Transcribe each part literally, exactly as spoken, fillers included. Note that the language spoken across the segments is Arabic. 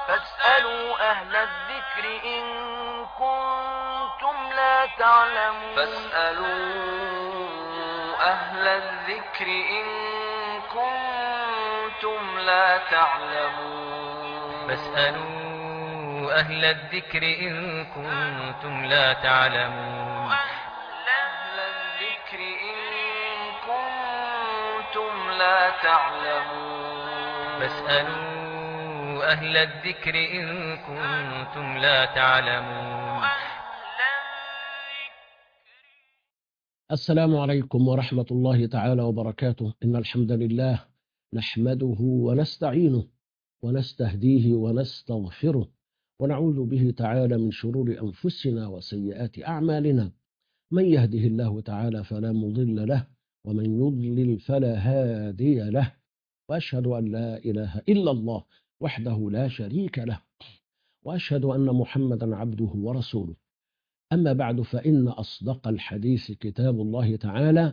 فاسألوا أهل الذكر إن كنتم لا تعلمون فاسألوا أهل الذكر إن كنتم لا تعلمون فاسألوا أهل الذكر إن كنتم لا تعلمون أهل الذكر إن كنتم لا تعلمون فاسألوا أهل الذكر إن كنتم لا تعلمون. السلام عليكم ورحمة الله تعالى وبركاته. إن الحمد لله نحمده ونستعينه ونستهديه ونستغفره ونعوذ به تعالى من شرور أنفسنا وسيئات أعمالنا. من يهده الله تعالى فلا مضل له ومن يضلل فلا هادي له، وأشهد أن لا إله إلا الله وحده لا شريك له، وأشهد أن محمدا عبده ورسوله. أما بعد، فإن أصدق الحديث كتاب الله تعالى،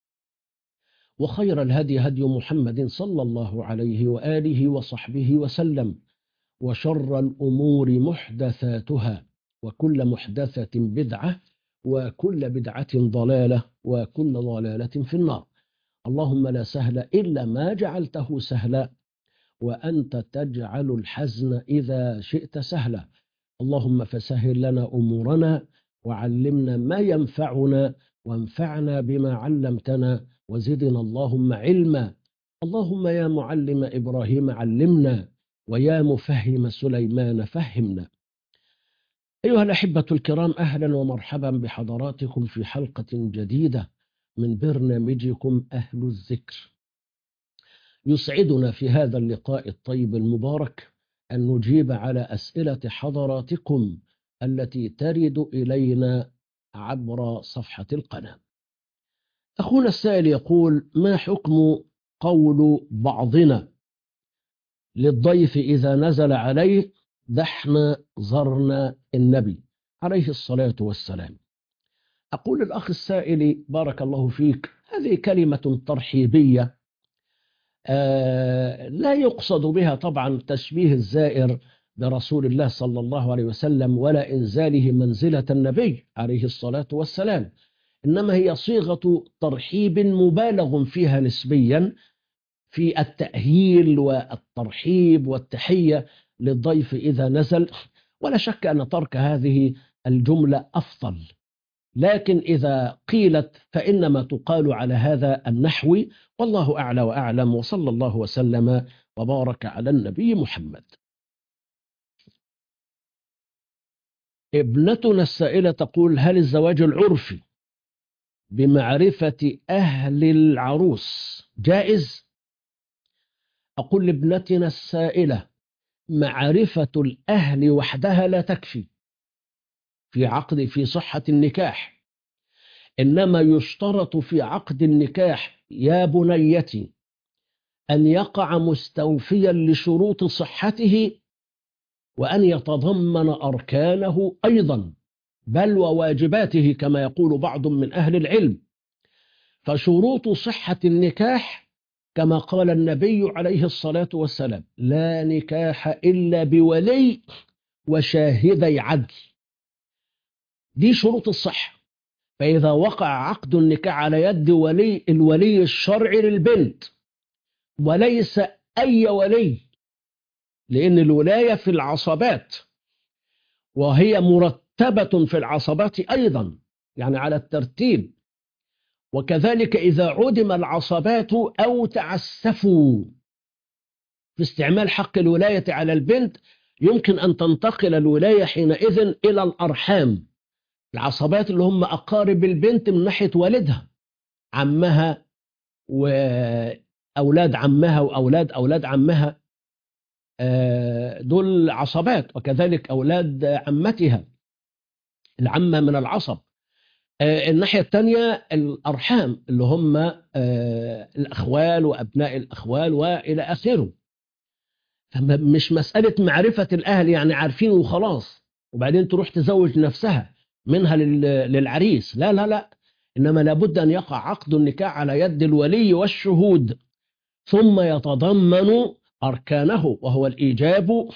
وخير الهدي هدي محمد صلى الله عليه وآله وصحبه وسلم، وشر الأمور محدثاتها، وكل محدثة بدعة، وكل بدعة ضلالة، وكل ضلالة في النار. اللهم لا سهل إلا ما جعلته سهلا، وأنت تجعل الحزن إذا شئت سهلا. اللهم فسهل لنا أمورنا، وعلمنا ما ينفعنا، وانفعنا بما علمتنا، وزدنا اللهم علما. اللهم يا معلم إبراهيم علمنا، ويا مفهم سليمان فهمنا. أيها الأحبة الكرام، أهلا ومرحبا بحضراتكم في حلقة جديدة من برنامجكم أهل الذكر. يسعدنا في هذا اللقاء الطيب المبارك أن نجيب على أسئلة حضراتكم التي ترد إلينا عبر صفحة القناة. أخونا السائل يقول: ما حكم قول بعضنا للضيف إذا نزل عليه: ده احنا زرنا النبي عليه الصلاة والسلام؟ أقول الأخ السائل بارك الله فيك، هذه كلمة ترحيبية، آه لا يقصد بها طبعا تشبيه الزائر برسول الله صلى الله عليه وسلم ولا إنزاله منزلة النبي عليه الصلاة والسلام، إنما هي صيغة ترحيب مبالغ فيها نسبيا في التأهيل والترحيب والتحية للضيف إذا نزل. ولا شك أن ترك هذه الجملة أفضل، لكن إذا قيلت فإنما تقال على هذا النحو، والله أعلى وأعلم، وصلى الله وسلم وبارك على النبي محمد. ابنتنا السائلة تقول: هل الزواج العرفي بمعرفة أهل العروس جائز؟ أقول لابنتنا السائلة: معرفة الأهل وحدها لا تكفي في عقد في صحة النكاح، إنما يشترط في عقد النكاح يا بنيتي أن يقع مستوفيا لشروط صحته، وأن يتضمن أركانه أيضا، بل وواجباته كما يقول بعض من أهل العلم. فشروط صحة النكاح كما قال النبي عليه الصلاة والسلام: لا نكاح إلا بولي وشاهدي عدل. دي شروط الصحة. فإذا وقع عقد النكاح على يد ولي الولي الشرعي للبنت، وليس أي ولي، لأن الولاية في العصبات، وهي مرتبة في العصبات أيضا، يعني على الترتيب. وكذلك إذا عدم العصبات أو تعسفوا في استعمال حق الولاية على البنت، يمكن أن تنتقل الولاية حينئذ إلى الأرحام، العصبات اللي هم أقارب البنت من ناحية والدها، عمها وأولاد عمها وأولاد أولاد عمها، دول عصبات. وكذلك أولاد عمتها، العمة من العصب. الناحية الثانية الأرحام اللي هم الأخوال وأبناء الأخوال وإلى آخره. مش مسألة معرفة الأهل يعني عارفين وخلاص وبعدين تروح تزوج نفسها منها للعريس، لا لا لا، إنما لابد أن يقع عقد النكاح على يد الولي والشهود، ثم يتضمن أركانه، وهو الإيجاب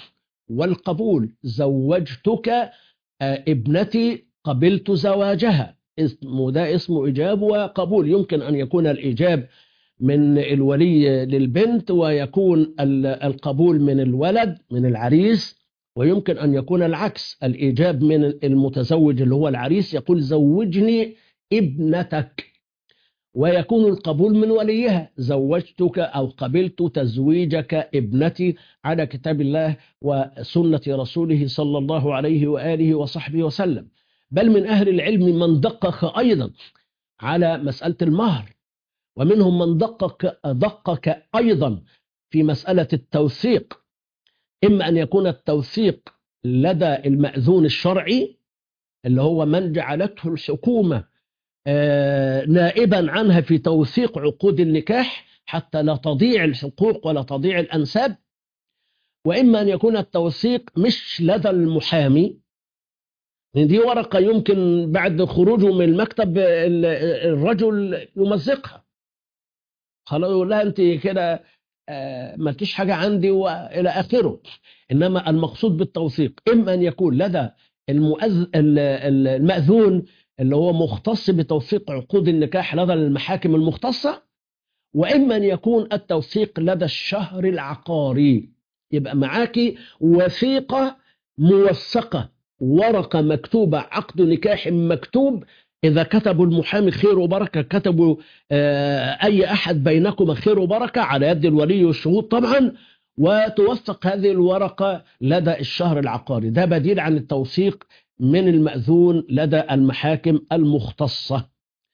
والقبول. زوجتك آه، ابنتي، قبلت زواجها. اسمه ده اسمه إيجاب وقبول. يمكن أن يكون الإيجاب من الولي للبنت، ويكون ال- القبول من الولد من العريس، ويمكن أن يكون العكس، الإيجاب من المتزوج اللي هو العريس، يقول زوجني ابنتك، ويكون القبول من وليها، زوجتك أو قبلت تزويجك ابنتي على كتاب الله وسنة رسوله صلى الله عليه وآله وصحبه وسلم. بل من أهل العلم من دقق أيضا على مسألة المهر، ومنهم من دقق دقق أيضا في مسألة التوثيق. إما أن يكون التوثيق لدى المأذون الشرعي اللي هو من جعلته الحكومة آه، نائبا عنها في توثيق عقود النكاح حتى لا تضيع الحقوق ولا تضيع الأنساب، وإما أن يكون التوثيق مش لدى المحامي، لأن دي ورقة يمكن بعد خروجه من المكتب ال- الرجل يمزقها، خلاص يقول لها أنت كده آه، ما لكيش حاجة عندي وإلى آخره. إنما المقصود بالتوثيق إما أن يكون لدى المؤذ... ال- ال- المأذون اللي هو مختص بتوثيق عقود النكاح لدى المحاكم المختصة، وإما أن يكون التوثيق لدى الشهر العقاري. يبقى معاكي وثيقة موثقة، ورقة مكتوبة، عقد نكاح مكتوب. إذا كتبوا المحامي خير وبركة، كتبوا آه، أي أحد بينكم خير وبركة، على يد الولي والشهود طبعا، وتوثق هذه الورقة لدى الشهر العقاري. ده بديل عن التوثيق من المأذون لدى المحاكم المختصة.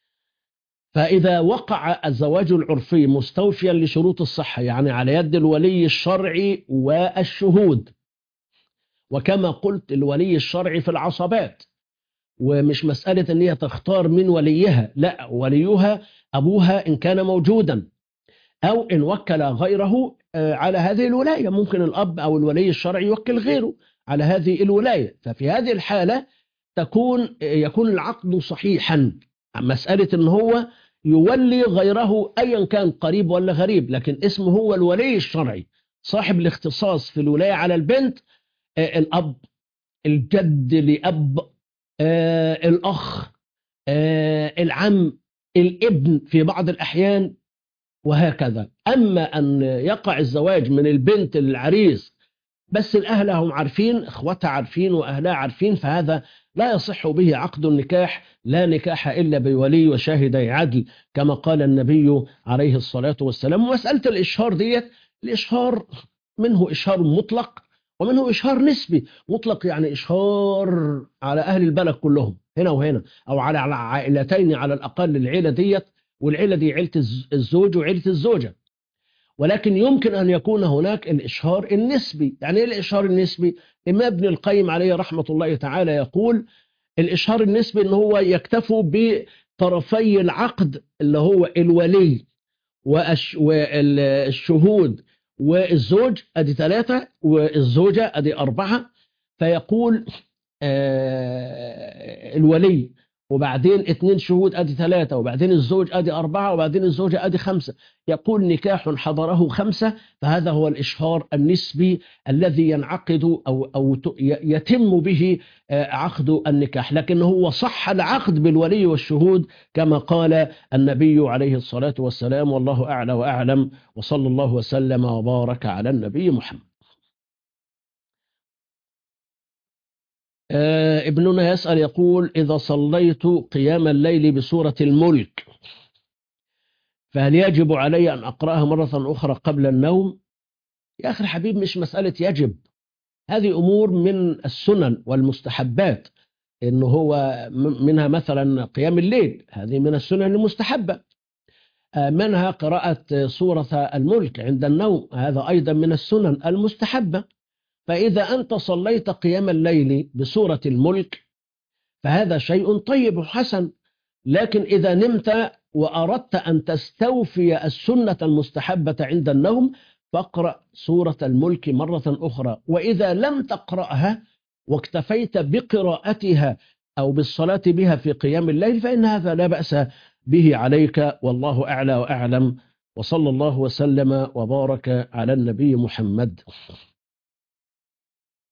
فإذا وقع الزواج العرفي مستوفيا لشروط الصحة، يعني على يد الولي الشرعي والشهود، وكما قلت الولي الشرعي في العصبات، ومش مسألة أن هي تختار من وليها، لا، وليها أبوها إن كان موجودا، أو إن وكل غيره آه، على هذه الولاية. ممكن الأب أو الولي الشرعي يوكل غيره على هذه الولاية. ففي هذه الحالة تكون يكون العقد صحيحا. مسألة أن هو يولي غيره أيا كان قريب ولا غريب، لكن اسمه هو الولي الشرعي صاحب الاختصاص في الولاية على البنت، آه، الأب، الجد لأب، آه، الأخ، آه، العم، الابن في بعض الأحيان، وهكذا. أما أن يقع الزواج من البنت للعريس بس الأهل هم عارفين، إخوتها عارفين وأهلها عارفين، فهذا لا يصح به عقد النكاح. لا نكاح إلا بولي وشاهدي عدل، كما قال النبي عليه الصلاة والسلام. ومسألة الإشهار ديت، الإشهار منه إشهار مطلق ومنه إشهار نسبي. مطلق يعني إشهار على أهل البلد كلهم هنا وهنا، أو على على عائلتين على الأقل، العيلة ديت والعيلة دي، عيلة الزوج وعيلة الزوجة. ولكن يمكن أن يكون هناك الإشهار النسبي. يعني إيه الإشهار النسبي؟ إما ابن القيم عليه رحمة الله تعالى يقول الإشهار النسبي إن هو يكتفوا بطرفي العقد اللي هو الولي والشهود والزوج، أدي ثلاثة، والزوجة أدي أربعة. فيقول آه الولي، وبعدين اثنين شهود أدي ثلاثة، وبعدين الزوج أدي أربعة، وبعدين الزوجة أدي خمسة. يقول نكاح حضره خمسة، فهذا هو الإشهار النسبي الذي ينعقد أو, أو يتم به عقد النكاح. لكن هو صح العقد بالولي والشهود كما قال النبي عليه الصلاة والسلام. والله أعلى وأعلم، وصلى الله وسلم وبارك على النبي محمد. آه ابننا يسأل يقول إذا صليت قيام الليل بسورة الملك فهل يجب علي أن أقرأها مرة أخرى قبل النوم؟ يا أخي الحبيب، مش مسألة يجب، هذه أمور من السنن والمستحبات. إنه هو منها مثلا قيام الليل، هذه من السنن المستحبة. آه منها قراءة سورة الملك عند النوم، هذا أيضا من السنن المستحبة. فإذا أنت صليت قيام الليل بسورة الملك فهذا شيء طيب وحسن. لكن إذا نمت وأردت أن تستوفي السنة المستحبة عند النوم فاقرأ سورة الملك مرة أخرى. وإذا لم تقرأها واكتفيت بقراءتها أو بالصلاة بها في قيام الليل فإن هذا لا بأس به عليك، والله أعلى وأعلم. وصلى الله وسلم وبارك على النبي محمد.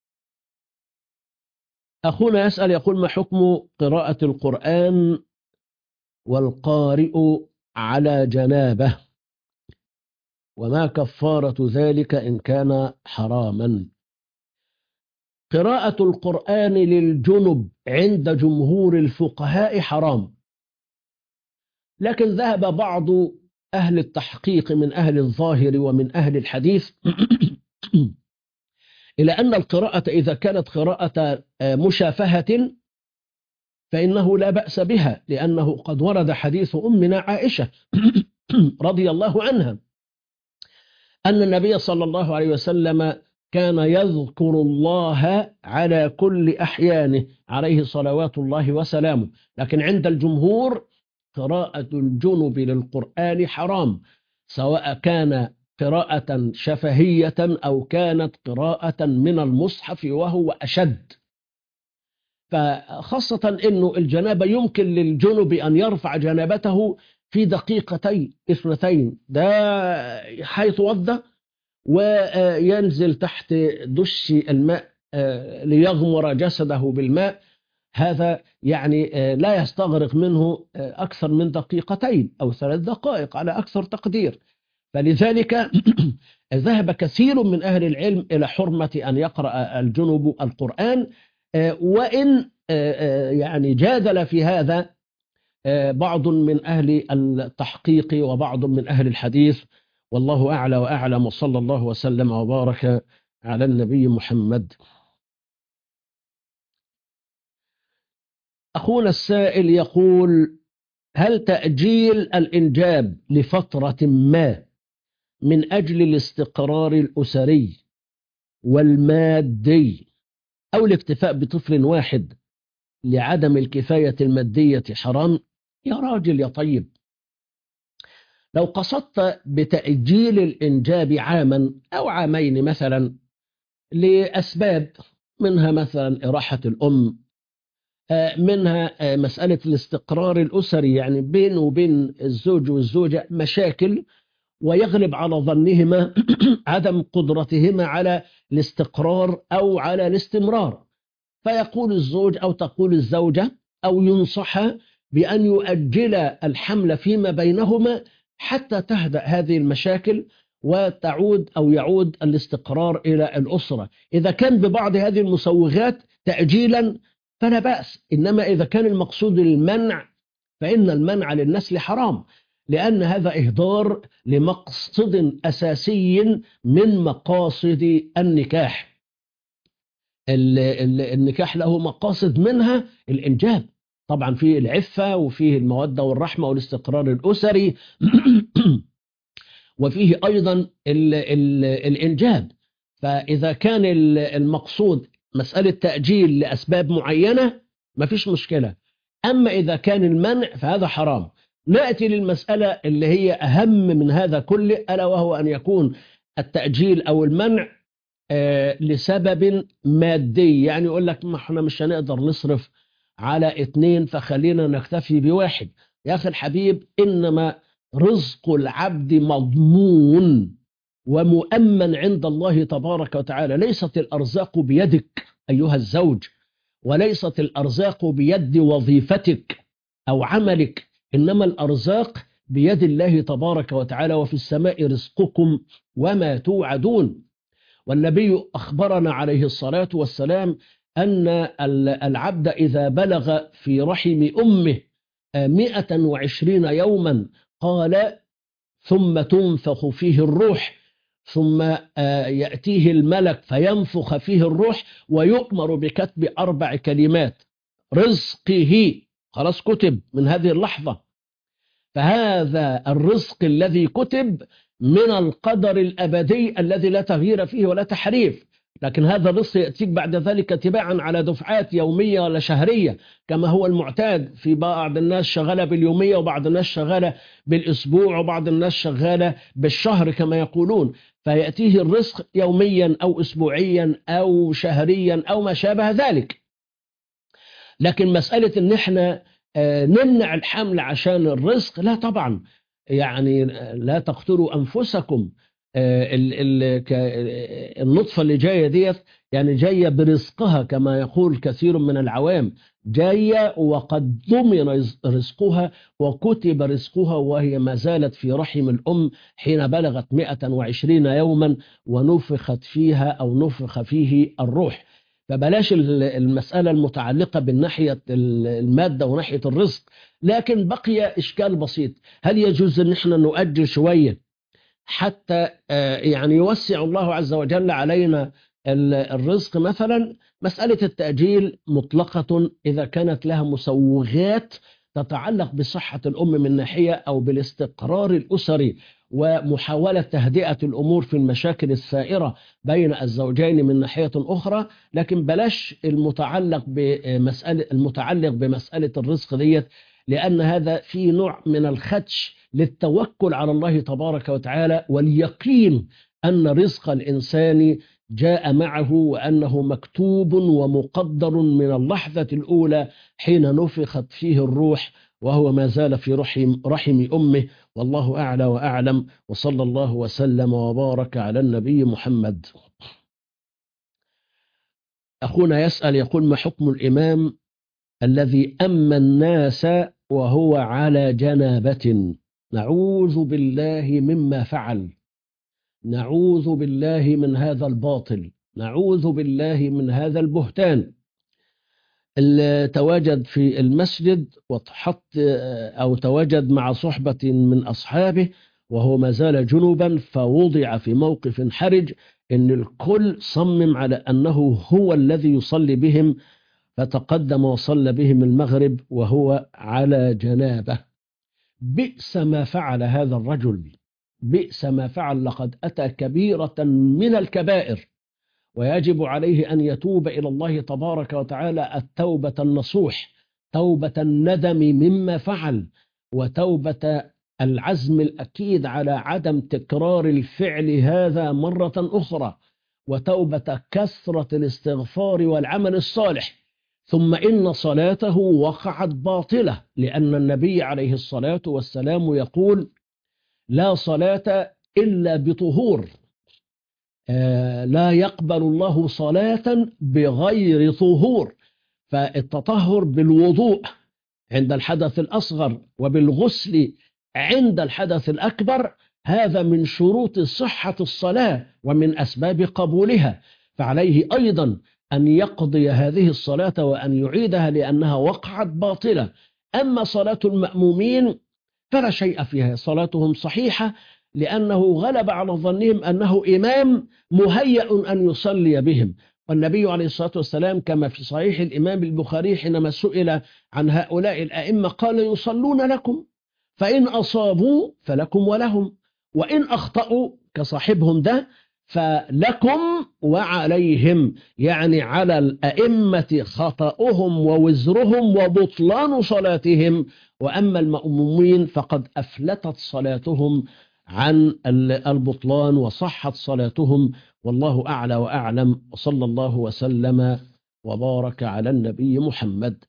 أخونا يسأل يقول: ما حكم قراءة القرآن والقارئ على جنابه، وما كفارة ذلك إن كان حراما؟ قراءة القرآن للجنب عند جمهور الفقهاء حرام، لكن ذهب بعض أهل التحقيق من أهل الظاهر ومن أهل الحديث إلى أن القراءة إذا كانت قراءة مشافهة فإنه لا بأس بها، لأنه قد ورد حديث أمنا عائشة رضي الله عنها أن النبي صلى الله عليه وسلم كان يذكر الله على كل أحيانه عليه صلوات الله وسلامه. لكن عند الجمهور قراءة الجنب للقرآن حرام، سواء كان قراءة شفهية أو كانت قراءة من المصحف وهو أشد. فخاصة أنه الجنابة يمكن للجنب أن يرفع جنابته في دقيقتين اثنتين، ده حيتوضأ وينزل تحت دش الماء ليغمر جسده بالماء، هذا يعني لا يستغرق منه أكثر من دقيقتين أو ثلاث دقائق على أكثر تقدير. فلذلك ذهب كثير من أهل العلم إلى حرمة أن يقرأ الجنب القرآن، وإن يعني جادل في هذا بعض من أهل التحقيق وبعض من أهل الحديث، والله أعلى وأعلم، وصلى الله وسلم وبارك على النبي محمد. أخونا السائل يقول: هل تأجيل الإنجاب لفترة ما من أجل الاستقرار الأسري والمادي أو الاكتفاء بطفل واحد لعدم الكفاية المادية حرام؟ يا راجل يا طيب، لو قصدت بتأجيل الإنجاب عاما أو عامين مثلا لأسباب، منها مثلا إراحة الأم، منها مسألة الاستقرار الأسري، يعني بين وبين الزوج والزوجة مشاكل ويغلب على ظنهما عدم قدرتهما على الاستقرار أو على الاستمرار، فيقول الزوج أو تقول الزوجة أو ينصح بأن يؤجل الحمل فيما بينهما حتى تهدأ هذه المشاكل وتعود أو يعود الاستقرار إلى الأسرة. إذا كان ببعض هذه المسوغات تأجيلا فلا بأس، إنما إذا كان المقصود المنع فإن المنع للنسل حرام، لأن هذا إهدار لمقصد أساسي من مقاصد النكاح. النكاح له مقاصد، منها الإنجاب، طبعا فيه العفة وفيه المودة والرحمة والاستقرار الأسري وفيه أيضا ال ال الإنجاب. فإذا كان المقصود مسألة تأجيل لأسباب معينة ما فيش مشكلة، أما إذا كان المنع فهذا حرام. نأتي للمسألة اللي هي أهم من هذا كله، ألا وهو أن يكون التأجيل أو المنع آه لسبب مادي، يعني يقول لك ما احنا مش هنقدر نصرف على اتنين فخلينا نكتفي بواحد. يا أخي الحبيب، إنما رزق العبد مضمون ومؤمن عند الله تبارك وتعالى. ليست الأرزاق بيدك أيها الزوج، وليست الأرزاق بيد وظيفتك أو عملك، إنما الأرزاق بيد الله تبارك وتعالى، وفي السماء رزقكم وما توعدون. والنبي أخبرنا عليه الصلاة والسلام أن العبد إذا بلغ في رحم أمه مئة وعشرين يوما قال ثم تنفخ فيه الروح، ثم يأتيه الملك فينفخ فيه الروح ويؤمر بكتب أربع كلمات: رزقه، خلاص كتب من هذه اللحظة. فهذا الرزق الذي كتب من القدر الأبدي الذي لا تغيير فيه ولا تحريف، لكن هذا الرزق يأتيك بعد ذلك تباعا على دفعات يومية ولا شهرية كما هو المعتاد. في بعض الناس شغالة باليومية، وبعض الناس شغالة بالأسبوع، وبعض الناس شغالة بالشهر كما يقولون. فيأتيه الرزق يوميا أو أسبوعيا أو شهريا أو ما شابه ذلك. لكن مسألة إن احنا نمنع الحمل عشان الرزق، لا طبعا، يعني لا تقتلوا أنفسكم. النطفة اللي جاية ديت يعني جاية برزقها كما يقول كثير من العوام، جاية وقد ضمن رزقها وكتب رزقها وهي ما زالت في رحم الأم حين بلغت مئة وعشرين يوما ونفخت فيها أو نفخ فيه الروح. فبلاش المسألة المتعلقة بالناحية المادة وناحية الرزق. لكن بقي إشكال بسيط، هل يجوز أن احنا نؤجل شوية حتى يعني يوسع الله عز وجل علينا الرزق؟ مثلا مسألة التأجيل مطلقة إذا كانت لها مسوغات تتعلق بصحة الأم من ناحية أو بالاستقرار الأسري ومحاولة تهدئة الأمور في المشاكل السائرة بين الزوجين من ناحية أخرى. لكن بلاش المتعلق بمسألة المتعلق بمسألة الرزق ديت، لأن هذا في نوع من الخدش للتوكل على الله تبارك وتعالى واليقين أن رزق الإنسان جاء معه وأنه مكتوب ومقدر من اللحظة الأولى حين نفخت فيه الروح وهو ما زال في رحم, رحم أمه. والله أعلى وأعلم، وصلى الله وسلم وبارك على النبي محمد. أخونا يسأل يقول: ما حكم الإمام الذي أما الناس وهو على جنابة؟ نعوذ بالله مما فعل، نعوذ بالله من هذا الباطل، نعوذ بالله من هذا البهتان. اللي تواجد في المسجد وتحط أو تواجد مع صحبة من أصحابه وهو ما زال جنوبا فوضع في موقف حرج إن الكل صمم على أنه هو الذي يصلي بهم، فتقدم وصلى بهم المغرب وهو على جنابه. بئس ما فعل هذا الرجل، بئس ما فعل، لقد أتى كبيرة من الكبائر، ويجب عليه أن يتوب إلى الله تبارك وتعالى التوبة النصوح، توبة الندم مما فعل، وتوبة العزم الأكيد على عدم تكرار الفعل هذا مرة أخرى، وتوبة كثرة الاستغفار والعمل الصالح. ثم إن صلاته وقعت باطلة، لأن النبي عليه الصلاة والسلام يقول: لا صلاة إلا بطهور، لا يقبل الله صلاة بغير طهور. فالتطهر بالوضوء عند الحدث الأصغر وبالغسل عند الحدث الأكبر هذا من شروط صحة الصلاة ومن أسباب قبولها، فعليه أيضا أن يقضي هذه الصلاة وأن يعيدها لأنها وقعت باطلة. أما صلاة المأمومين فلا شيء فيها، صلاتهم صحيحة لأنه غلب على ظنهم أنه إمام مهيأ أن يصلي بهم. والنبي عليه الصلاة والسلام كما في صحيح الإمام البخاري حينما سئل عن هؤلاء الأئمة قال: يصلون لكم، فإن أصابوا فلكم ولهم، وإن أخطأوا كصاحبهم ده فلكم وعليهم، يعني على الأئمة خطأهم ووزرهم وبطلان صلاتهم، وأما المأمومين فقد أفلتت صلاتهم عن البطلان وصحت صلاتهم. والله أعلى وأعلم، وصلى الله وسلم وبارك على النبي محمد.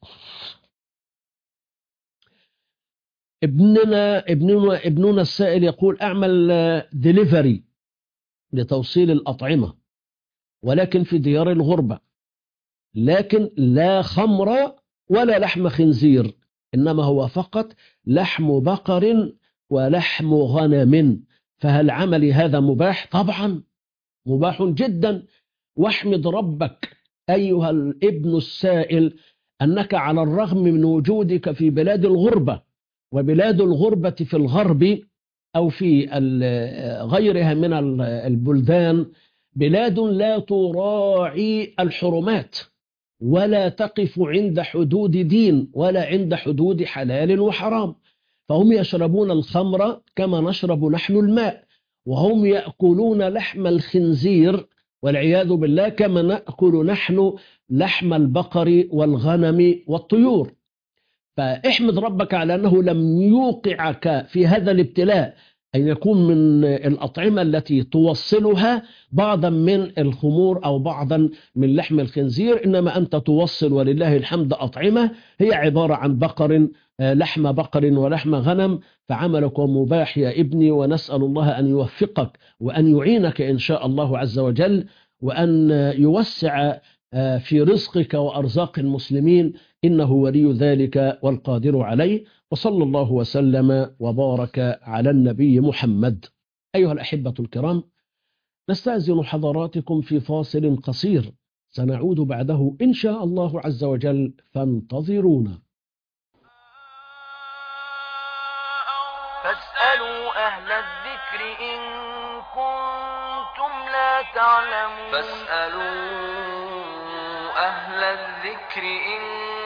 ابننا ابننا ابننا السائل يقول: أعمل ديليفري لتوصيل الأطعمة ولكن في ديار الغربة، لكن لا خمر ولا لحم خنزير، إنما هو فقط لحم بقر ولحم غنم، فهل عملي هذا مباح؟ طبعا مباح جدا. واحمد ربك أيها الابن السائل أنك على الرغم من وجودك في بلاد الغربة، وبلاد الغربة في الغرب أو في غيرها من البلدان بلاد لا تراعي الحرمات ولا تقف عند حدود دين ولا عند حدود حلال وحرام، فهم يشربون الخمر كما نشرب نحن الماء، وهم يأكلون لحم الخنزير والعياذ بالله كما نأكل نحن لحم البقر والغنم والطيور. فاحمد ربك على أنه لم يوقعك في هذا الابتلاء أن يكون من الأطعمة التي توصلها بعضا من الخمور أو بعضا من لحم الخنزير، إنما أنت توصل ولله الحمد أطعمة هي عبارة عن بقر، لحم بقر ولحم غنم، فعملك مباح يا ابني، ونسأل الله أن يوفقك وأن يعينك إن شاء الله عز وجل، وأن يوسع في رزقك وأرزاق المسلمين، إنه ولي ذلك والقادر عليه. وصلى الله وسلم وبارك على النبي محمد. أيها الأحبة الكرام، نستأذن حضراتكم في فاصل قصير، سنعود بعده إن شاء الله عز وجل، فانتظرونا. فاسألوا أهل الذكر إن كنتم لا تعلمون فاسألوا أهل الذكر إن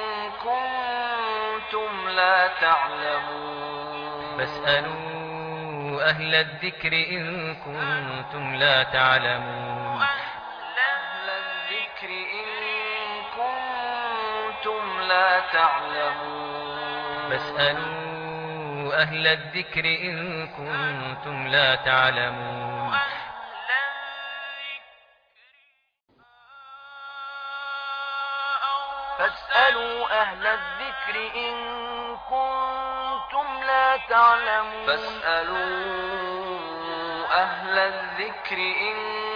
كنتم لا تعلمون فاسألوا أهل الذكر إن كنتم لا تعلمون أهل الذكر إن كنتم لا تعلمون فاسألوا أهل الذكر إن كنتم لا تعلمون فاسألوا أهل الذكر إن كنتم لا تعلمون فاسألوا أهل الذكر إن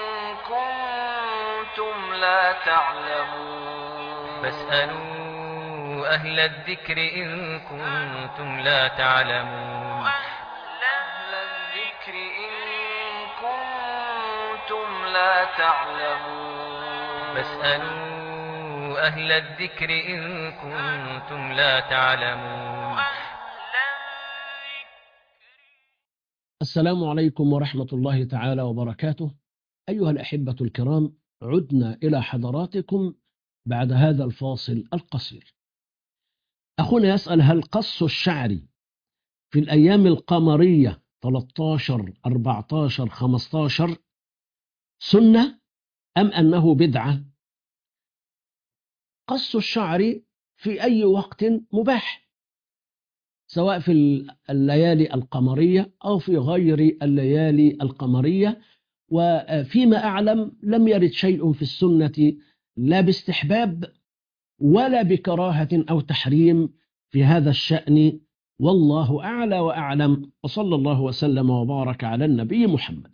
كنتم لا تعلمون فاسألوا أهل الذكر إن كنتم لا تعلمون أهل الذكر إن كنتم لا تعلمون فاسألوا أهل الذكر إن كنتم لا تعلمون. السلام عليكم ورحمة الله تعالى وبركاته. أيها الأحبة الكرام، عدنا إلى حضراتكم بعد هذا الفاصل القصير. أخونا يسأل: هل قص الشعر في الأيام القمرية ثلاثة عشر أربعة عشر خمسة عشر سنة أم أنه بدعة؟ قص الشعر في أي وقت مباح، سواء في الليالي القمرية أو في غير الليالي القمرية. وفيما أعلم لم يرد شيء في السنة لا باستحباب ولا بكراهة أو تحريم في هذا الشأن، والله أعلى وأعلم. وصلى الله وسلم وبارك على النبي محمد.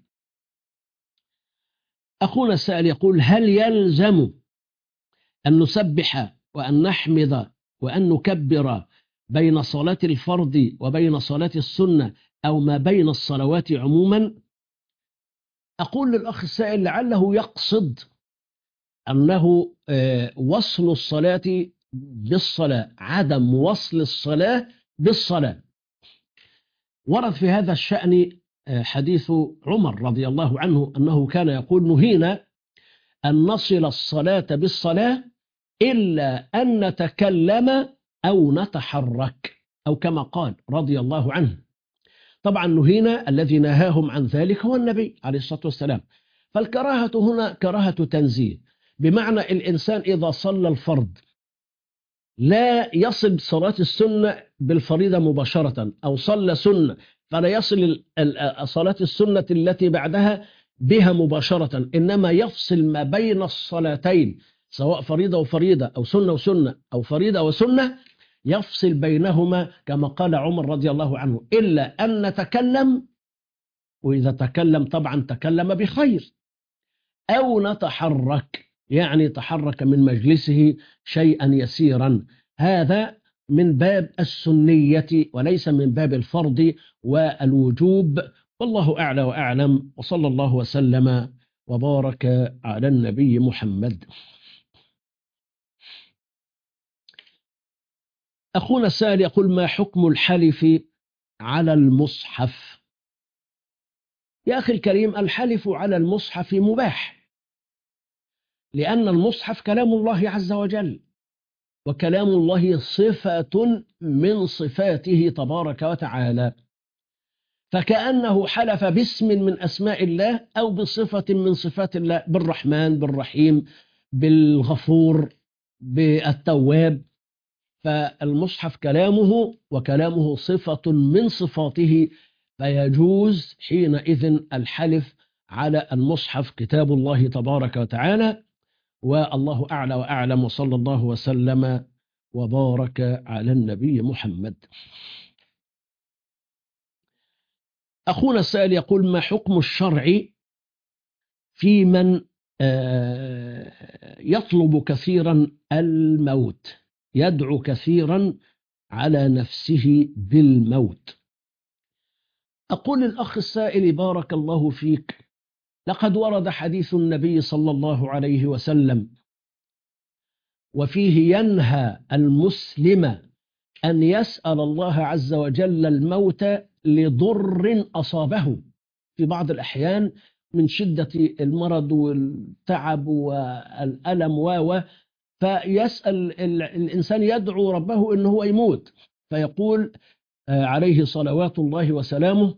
أخونا السائل يقول: هل يلزم أن نسبح وأن نحمد وأن نكبر بين صلاة الفرض وبين صلاة السنة أو ما بين الصلوات عموما؟ أقول للأخ السائل لعله يقصد أنه وصل الصلاة بالصلاة، عدم وصل الصلاة بالصلاة. ورد في هذا الشأن حديث عمر رضي الله عنه أنه كان يقول: نهينا أن نصل الصلاة بالصلاة إلا أن نتكلم أو نتحرك، أو كما قال رضي الله عنه. طبعا نهينا، الذي نهاهم عن ذلك هو النبي عليه الصلاة والسلام. فالكراهة هنا كراهة تنزيه، بمعنى الإنسان إذا صلى الفرض لا يصل صلاة السنة بالفريضة مباشرة، أو صلى سنة فلا يصل صلاة السنة التي بعدها بها مباشرة، إنما يفصل ما بين الصلاتين، سواء فريضة وفريضة أو سنة وسنة أو فريضة وسنة، يفصل بينهما كما قال عمر رضي الله عنه: إلا أن نتكلم، وإذا تكلم طبعا تكلم بخير، أو نتحرك، يعني تحرك من مجلسه شيئا يسيرا. هذا من باب السنية وليس من باب الفرض والوجوب، والله أعلى وأعلم. وصلى الله وسلم وبارك على النبي محمد. أخونا السائل يقول: ما حكم الحلف على المصحف؟ يا أخي الكريم، الحلف على المصحف مباح، لأن المصحف كلام الله عز وجل، وكلام الله صفة من صفاته تبارك وتعالى، فكأنه حلف باسم من أسماء الله أو بصفة من صفات الله، بالرحمن، بالرحيم، بالغفور، بالتواب. فالمصحف كلامه، وكلامه صفة من صفاته، فيجوز حينئذ الحلف على المصحف، كتاب الله تبارك وتعالى. والله أعلى وأعلم، وصلى الله وسلم وبارك على النبي محمد. أخونا السائل يقول: ما حكم الشرع في من يطلب كثيرا الموت، يدعو كثيرا على نفسه بالموت. أقول الأخ السائل بارك الله فيك، لقد ورد حديث النبي صلى الله عليه وسلم وفيه ينهى المسلم أن يسأل الله عز وجل الموت لضر أصابه في بعض الأحيان من شدة المرض والتعب والألم و فيسأل الإنسان يدعو ربه إنه هو يموت، فيقول عليه صلوات الله وسلامه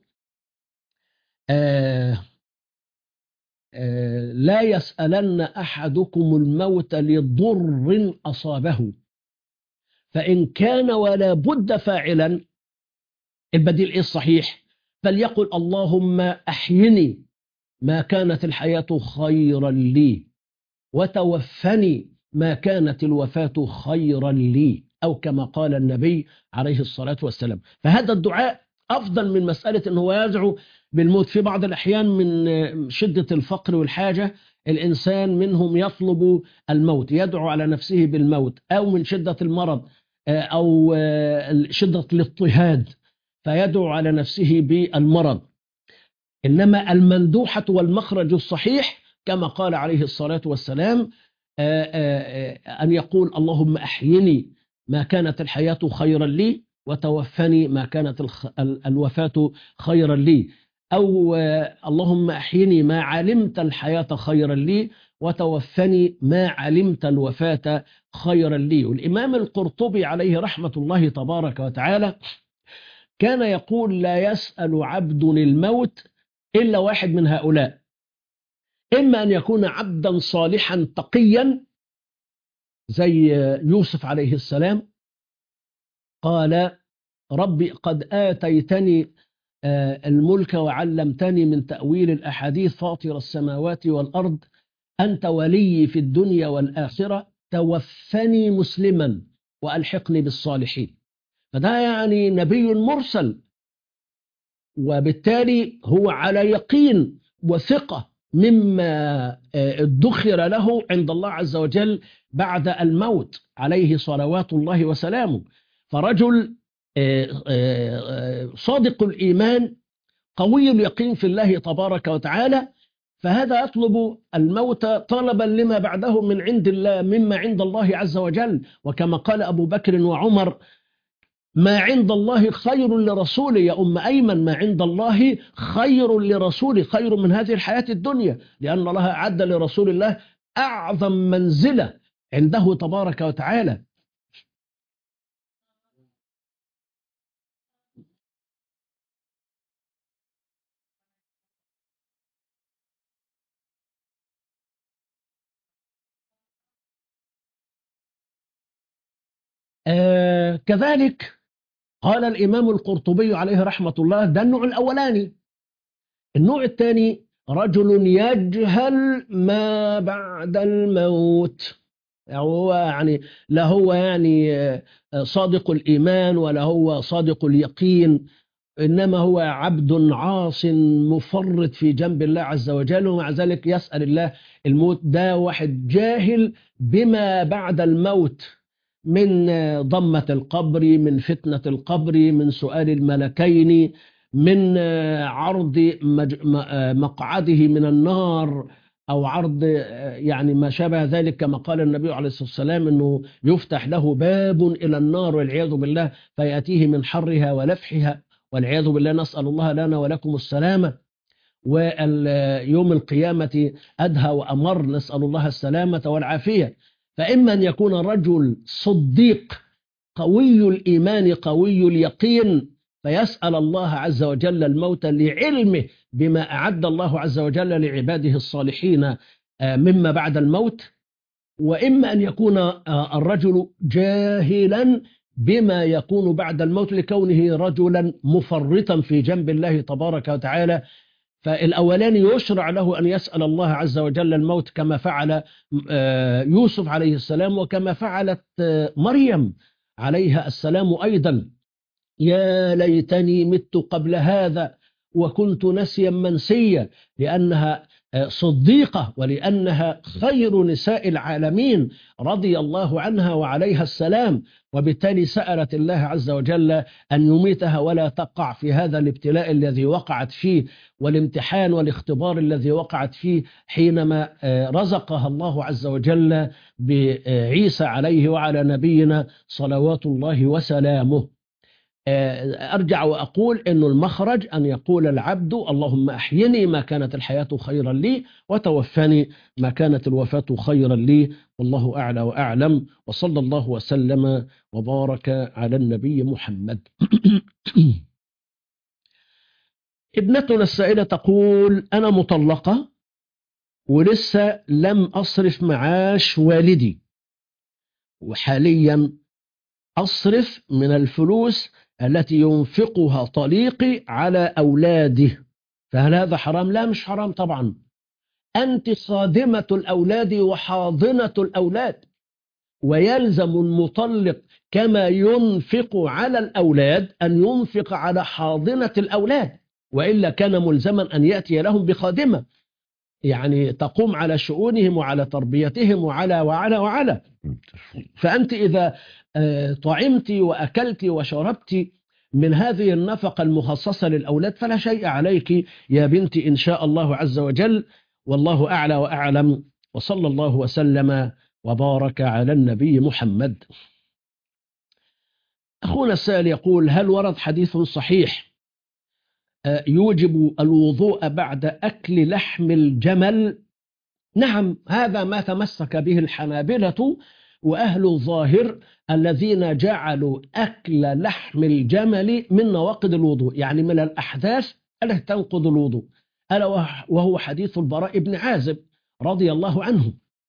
لا يسألن أحدكم الموت لضر أصابه، فإن كان ولا بد فاعلا البديل إيه الصحيح؟ فليقل اللهم أحيني ما كانت الحياة خيرا لي، وتوفني ما كانت الوفاة خيرا لي، أو كما قال النبي عليه الصلاة والسلام. فهذا الدعاء أفضل من مسألة أنه يدعو بالموت. في بعض الأحيان من شدة الفقر والحاجة الإنسان منهم يطلب الموت، يدعو على نفسه بالموت، أو من شدة المرض أو شدة الاضطهاد فيدعو على نفسه بالمرض. إنما المندوحة والمخرج الصحيح كما قال عليه الصلاة والسلام أن يقول اللهم أحيني ما كانت الحياة خيرا لي، وتوفني ما كانت الوفاة خيرا لي، أو اللهم أحيني ما علمت الحياة خيرا لي، وتوفني ما علمت الوفاة خيرا لي. والإمام القرطبي عليه رحمة الله تبارك وتعالى كان يقول لا يسأل عبد الموت إلا واحد من هؤلاء: إما أن يكون عبدا صالحا تقيا زي يوسف عليه السلام، قال ربي قد آتيتني الملك وعلمتني من تأويل الأحاديث فاطر السماوات والأرض أنت ولي في الدنيا والآخرة توفني مسلما وألحقني بالصالحين. فده يعني نبي مرسل، وبالتالي هو على يقين وثقة مما ادخر له عند الله عز وجل بعد الموت عليه صلوات الله وسلامه. فرجل صادق الإيمان قوي اليقين في الله تبارك وتعالى، فهذا يطلب الموت طلبا لما بعده من عند الله مما عند الله عز وجل. وكما قال أبو بكر وعمر ما عند الله خير لرسوله، يا أم أيمن ما عند الله خير لرسوله، خير من هذه الحياة الدنيا، لأن الله أعد لرسول الله أعظم منزلة عنده تبارك وتعالى. آه كذلك قال الإمام القرطبي عليه رحمة الله ده النوع الأولاني. النوع الثاني رجل يجهل ما بعد الموت، هو يعني لا هو يعني صادق الإيمان ولا هو صادق اليقين، إنما هو عبد عاص مفرط في جنب الله عز وجل، ومع ذلك يسأل الله الموت. ده واحد جاهل بما بعد الموت من ضمة القبر، من فتنة القبر، من سؤال الملكين، من عرض مقعده من النار، أو عرض يعني ما شابه ذلك، كما قال النبي عليه الصلاة والسلام أنه يفتح له باب إلى النار والعياذ بالله فيأتيه من حرها ولفحها والعياذ بالله، نسأل الله لنا ولكم السلامة. ويوم القيامة أدهى وأمر، نسأل الله السلامة والعافية. فإما أن يكون رجل صديق قوي الإيمان قوي اليقين فيسأل الله عز وجل الموت لعلمه بما أعد الله عز وجل لعباده الصالحين مما بعد الموت. وإما أن يكون الرجل جاهلا بما يكون بعد الموت لكونه رجلا مفرطا في جنب الله تبارك وتعالى. فالأولاني يشرع له أن يسأل الله عز وجل الموت كما فعل يوسف عليه السلام، وكما فعلت مريم عليها السلام أيضا: يا ليتني مت قبل هذا وكنت نسيا منسيا، لأنها صديقة ولأنها خير نساء العالمين رضي الله عنها وعليها السلام، وبالتالي سألت الله عز وجل أن يميتها ولا تقع في هذا الابتلاء الذي وقعت فيه والامتحان والاختبار الذي وقعت فيه حينما رزقها الله عز وجل بعيسى عليه وعلى نبينا صلوات الله وسلامه. أرجع وأقول أن المخرج أن يقول العبد اللهم أحيني ما كانت الحياة خيرا لي وتوفني ما كانت الوفاة خيرا لي، والله أعلى وأعلم، وصلى الله وسلم وبارك على النبي محمد. ابنتنا السائلة تقول أنا مطلقة ولسه لم أصرف معاش والدي، وحاليا أصرف من الفلوس التي ينفقها طليقي على أولاده، فهل هذا حرام؟ لا مش حرام طبعا، أنت خادمة الأولاد وحاضنة الأولاد، ويلزم المطلق كما ينفق على الأولاد أن ينفق على حاضنة الأولاد، وإلا كان ملزما أن يأتي لهم بخادمة يعني تقوم على شؤونهم وعلى تربيتهم وعلى وعلى وعلى. فأنت إذا طعمت وأكلت وشربت من هذه النفقة المخصصة للأولاد فلا شيء عليك يا بنتي إن شاء الله عز وجل، والله أعلى وأعلم، وصلى الله وسلم وبارك على النبي محمد. أخونا السائل يقول هل ورد حديث صحيح يوجب الوضوء بعد أكل لحم الجمل؟ نعم، هذا ما تمسك به الحنابلة وأهل الظاهر الذين جعلوا أكل لحم الجمل من نواقض الوضوء، يعني من الأحداث التي تنقض الوضوء، ألا وهو حديث البراء بن عازب رضي الله عنه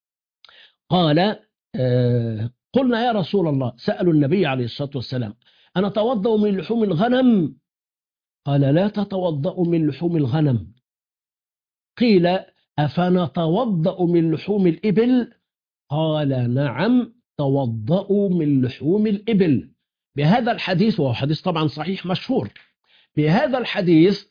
قال آه قلنا يا رسول الله، سألوا النبي عليه الصلاة والسلام أنا أتوضأ من لحوم الغنم؟ قال لا تتوضأ من لحوم الغنم. قيل أفنتوضأ من لحوم الإبل؟ قال نعم توضأوا من لحوم الإبل. بهذا الحديث، وهو حديث طبعا صحيح مشهور، بهذا الحديث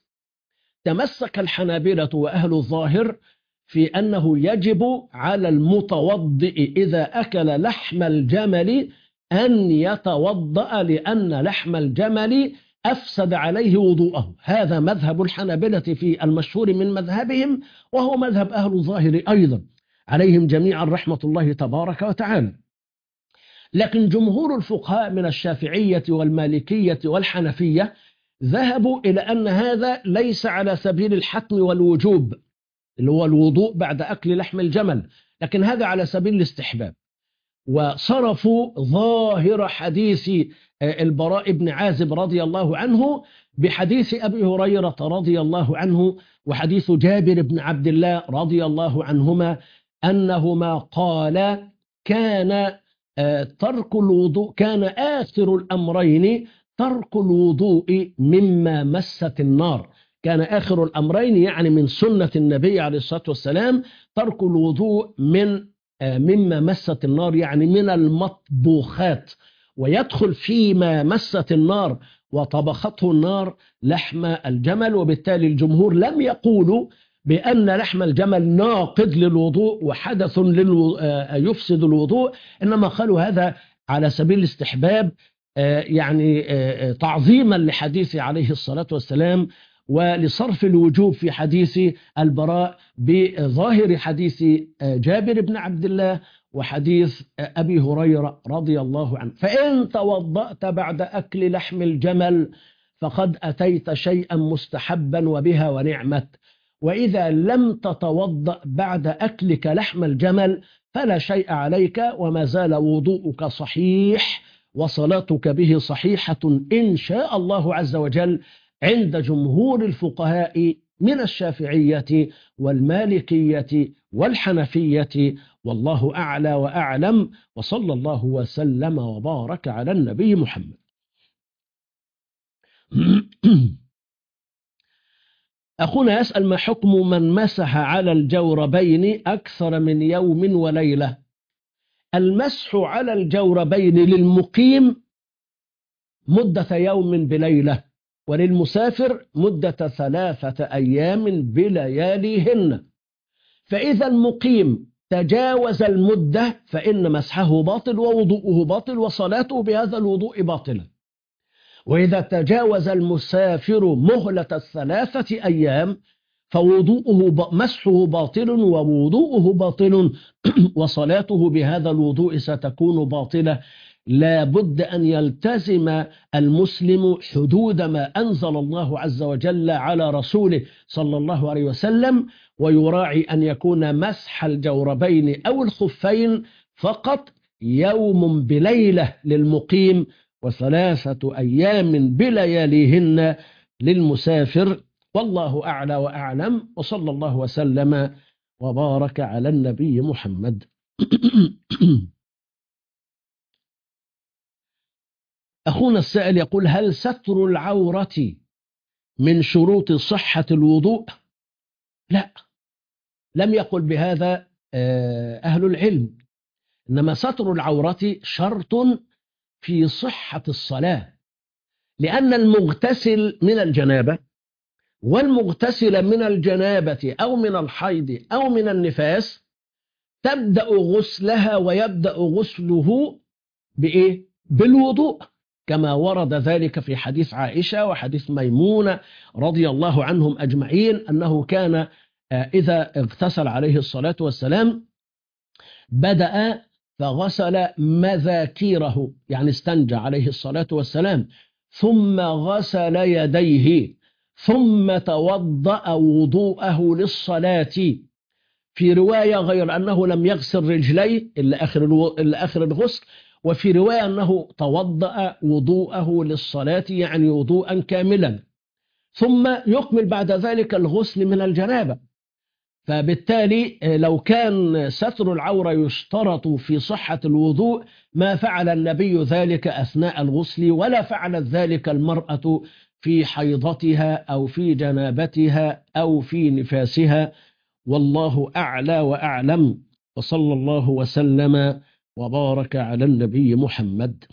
تمسك الحنابلة وأهل الظاهر في أنه يجب على المتوضئ إذا أكل لحم الجمل أن يتوضأ، لأن لحم الجمل أفسد عليه وضوءه. هذا مذهب الحنابلة في المشهور من مذهبهم، وهو مذهب أهل الظاهر أيضا عليهم جميعا رحمة الله تبارك وتعالى. لكن جمهور الفقهاء من الشافعية والمالكية والحنفية ذهبوا إلى أن هذا ليس على سبيل الحتم والوجوب اللي هو الوضوء بعد أكل لحم الجمل، لكن هذا على سبيل الاستحباب، وصرفوا ظاهر حديث البراء بن عازب رضي الله عنه بحديث أبي هريرة رضي الله عنه وحديث جابر بن عبد الله رضي الله عنهما أنهما قال كان ترك الوضوء، كان آخر الأمرين ترك الوضوء مما مست النار. كان آخر الأمرين يعني من سنة النبي عليه الصلاة والسلام ترك الوضوء من مما مست النار، يعني من المطبوخات، ويدخل فيما مست النار وطبخته النار لحم الجمل. وبالتالي الجمهور لم يقولوا بأن لحم الجمل ناقض للوضوء وحدث للو... يفسد الوضوء، إنما قالوا هذا على سبيل الاستحباب، يعني تعظيما لحديث عليه الصلاة والسلام، ولصرف الوجوب في حديث البراء بظاهر حديث جابر بن عبد الله وحديث أبي هريرة رضي الله عنه. فإن توضأت بعد أكل لحم الجمل فقد أتيت شيئا مستحبا وبها ونعمت، وإذا لم تتوضأ بعد أكلك لحم الجمل فلا شيء عليك، وما زال وضوءك صحيح وصلاتك به صحيحة إن شاء الله عز وجل عند جمهور الفقهاء من الشافعية والمالكية والحنفية، والله أعلى وأعلم، وصلى الله وسلم وبارك على النبي محمد. أخونا يسأل ما حكم من مسح على الجوربين أكثر من يوم وليلة؟ المسح على الجوربين للمقيم مدة يوم بليلة، وللمسافر مدة ثلاثة أيام بلياليهن. فإذا المقيم تجاوز المدة فإن مسحه باطل ووضوءه باطل وصلاته بهذا الوضوء باطلة. وإذا تجاوز المسافر مهلة الثلاثة أيام فوضوءه مسحه باطل ووضوءه باطل وصلاته بهذا الوضوء ستكون باطلة. لا بد أن يلتزم المسلم حدود ما أنزل الله عز وجل على رسوله صلى الله عليه وسلم، ويراعي أن يكون مسح الجوربين أو الخفين فقط يوم بليلة للمقيم، وثلاثة أيام بلياليهن للمسافر. والله أعلى وأعلم، وصلى الله وسلم وبارك على النبي محمد. أخونا السائل يقول: هل ستر العورة من شروط صحة الوضوء؟ لا، لم يقل بهذا أهل العلم، إنما ستر العورة شرط في صحة الصلاة، لأن المغتسل من الجنابة والمغتسل من الجنابة أو من الحيض أو من النفاس تبدأ غسلها ويبدأ غسله بإيه؟ بالوضوء، كما ورد ذلك في حديث عائشة وحديث ميمونة رضي الله عنهم أجمعين، أنه كان إذا اغتسل عليه الصلاة والسلام بدأ فغسل مذاكيره، يعني استنجى عليه الصلاة والسلام، ثم غسل يديه، ثم توضأ وضوءه للصلاة. في رواية غير أنه لم يغسل رجليه إلا آخر الو... إلا آخر الغسل، وفي رواية أنه توضأ وضوءه للصلاة، يعني وضوءا كاملا، ثم يكمل بعد ذلك الغسل من الجنابة. فبالتالي لو كان ستر العورة يشترط في صحة الوضوء ما فعل النبي ذلك أثناء الغسل، ولا فعلت ذلك المرأة في حيضتها أو في جنابتها أو في نفاسها. والله أعلى وأعلم، وصلى الله وسلم وبارك على النبي محمد.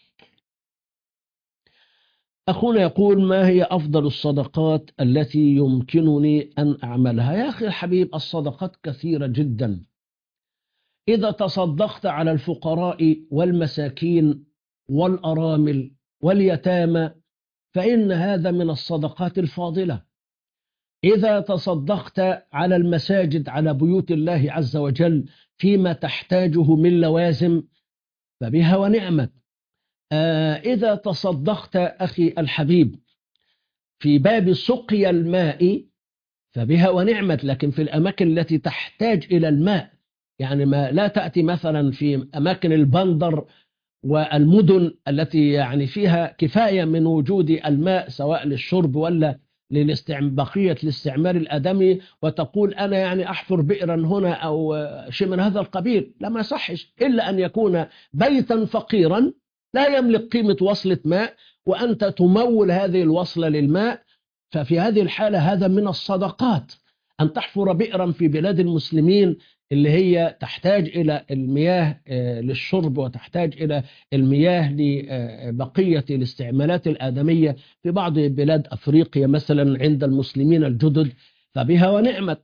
أخونا يقول: ما هي أفضل الصدقات التي يمكنني أن أعملها؟ يا أخي الحبيب، الصدقات كثيرة جدا. إذا تصدقت على الفقراء والمساكين والأرامل واليتامى فإن هذا من الصدقات الفاضلة. إذا تصدقت على المساجد، على بيوت الله عز وجل، فيما تحتاجه من لوازم فبها ونعمت. آه إذا تصدقت أخي الحبيب في باب سقي الماء فبها ونعمت، لكن في الأماكن التي تحتاج إلى الماء، يعني ما لا تأتي مثلا في أماكن البندر والمدن التي يعني فيها كفاية من وجود الماء سواء للشرب ولا بقية الاستعمار الآدمي، وتقول أنا يعني أحفر بئرا هنا أو شيء من هذا القبيل. لما صحش إلا أن يكون بيتا فقيرا لا يملك قيمة وصلة ماء وأنت تمول هذه الوصلة للماء، ففي هذه الحالة هذا من الصدقات. أن تحفر بئرا في بلاد المسلمين اللي هي تحتاج إلى المياه للشرب وتحتاج إلى المياه لبقية الاستعمالات الآدمية في بعض بلاد أفريقيا مثلا عند المسلمين الجدد فبها ونعمت.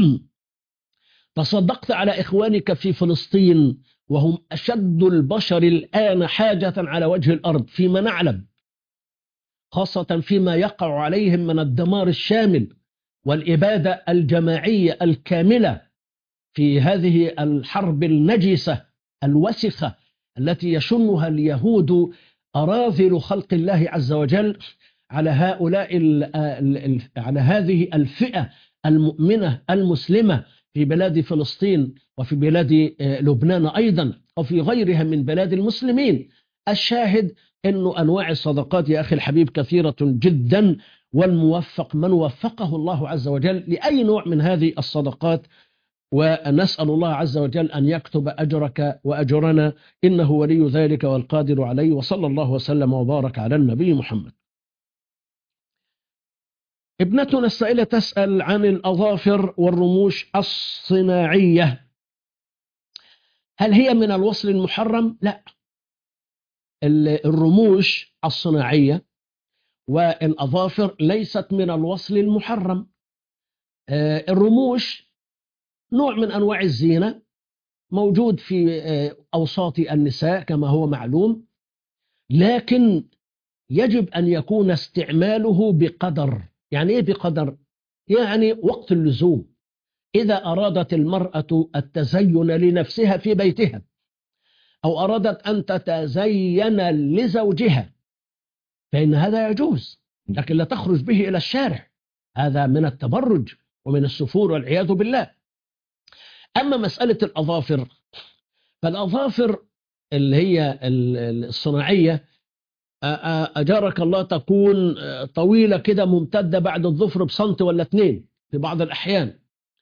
تصدقت على إخوانك في فلسطين وهم أشد البشر الآن حاجة على وجه الأرض فيما نعلم، خاصة فيما يقع عليهم من الدمار الشامل والإبادة الجماعية الكاملة في هذه الحرب النجسة الوسخة التي يشنها اليهود أراذل خلق الله عز وجل على هؤلاء على هذه الفئة المؤمنة المسلمة في بلاد فلسطين وفي بلاد لبنان أيضا وفي غيرها من بلاد المسلمين. الشاهد أنه أنواع الصدقات يا أخي الحبيب كثيرة جدا، والموفق من وفقه الله عز وجل لأي نوع من هذه الصدقات، ونسأل الله عز وجل أن يكتب أجرك وأجرنا، إنه ولي ذلك والقادر عليه. وصلى الله وسلم وبارك على النبي محمد. ابنتنا السائلة تسأل عن الأظافر والرموش الصناعية، هل هي من الوصل المحرم؟ لا، الرموش الصناعية والأظافر ليست من الوصل المحرم. الرموش نوع من أنواع الزينة موجود في أوساط النساء كما هو معلوم، لكن يجب أن يكون استعماله بقدر. يعني إيه بقدر؟ يعني وقت اللزوم. إذا أرادت المرأة التزين لنفسها في بيتها أو أرادت أن تتزين لزوجها فإن هذا يجوز، لكن لا تخرج به إلى الشارع، هذا من التبرج ومن السفور والعياذ بالله. أما مسألة الأظافر، فالأظافر اللي هي الصناعية أجارك الله تكون طويلة كده ممتدة بعد الظفر بسنت ولا اتنين في بعض الأحيان.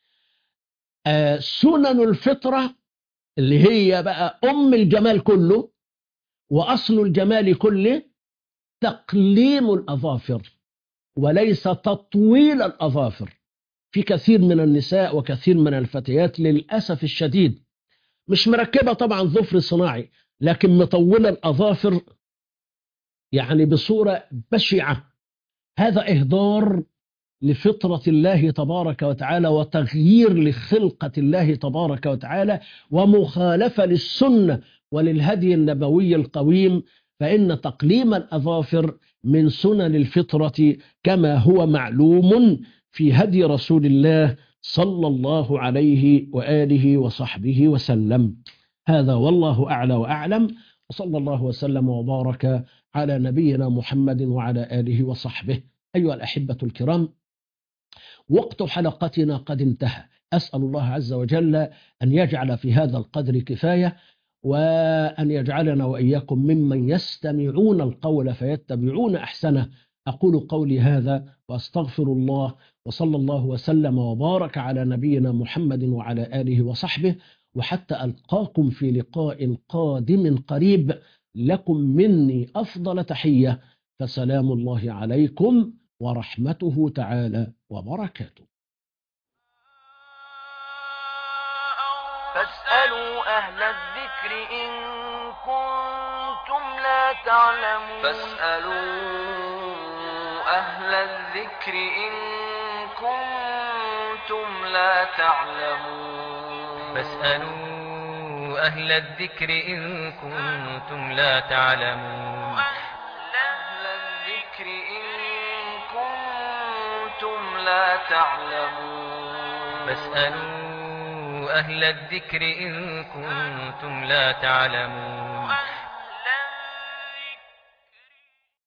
سنن الفطرة اللي هي بقى أم الجمال كله وأصل الجمال كله تقليم الأظافر وليس تطويل الأظافر. في كثير من النساء وكثير من الفتيات للأسف الشديد مش مركبة طبعا ظفر صناعي، لكن مطولة الأظافر يعني بصورة بشعة. هذا إهدار لفطرة الله تبارك وتعالى وتغيير لخلقة الله تبارك وتعالى ومخالفة للسنة وللهدي النبوي القويم، فإن تقليم الأظافر من سنن الفطرة كما هو معلوم في هدي رسول الله صلى الله عليه وآله وصحبه وسلم. هذا والله أعلى وأعلم، وصلى الله وسلم وبارك على نبينا محمد وعلى آله وصحبه. أيها الأحبة الكرام، وقت حلقتنا قد انتهى. أسأل الله عز وجل أن يجعل في هذا القدر كفاية، وأن يجعلنا وإياكم ممن يستمعون القول فيتبعون أحسنه. أقول قولي هذا وأستغفر الله، وصلى الله وسلم وبارك على نبينا محمد وعلى آله وصحبه، وحتى ألقاكم في لقاء قادم قريب، لكم مني أفضل تحية، فسلام الله عليكم ورحمته تعالى وبركاته. فاسألوا أهل الذكر إن كنتم لا تعلمون فاسألوا أهل الذكر إن كنتم لا تعلمون فاسألوا أهل الذكر إن كنتم لا تعلمون أهل الذكر إن كنتم لا تعلمون فاسألوا أهل الذكر إن كنتم لا تعلمون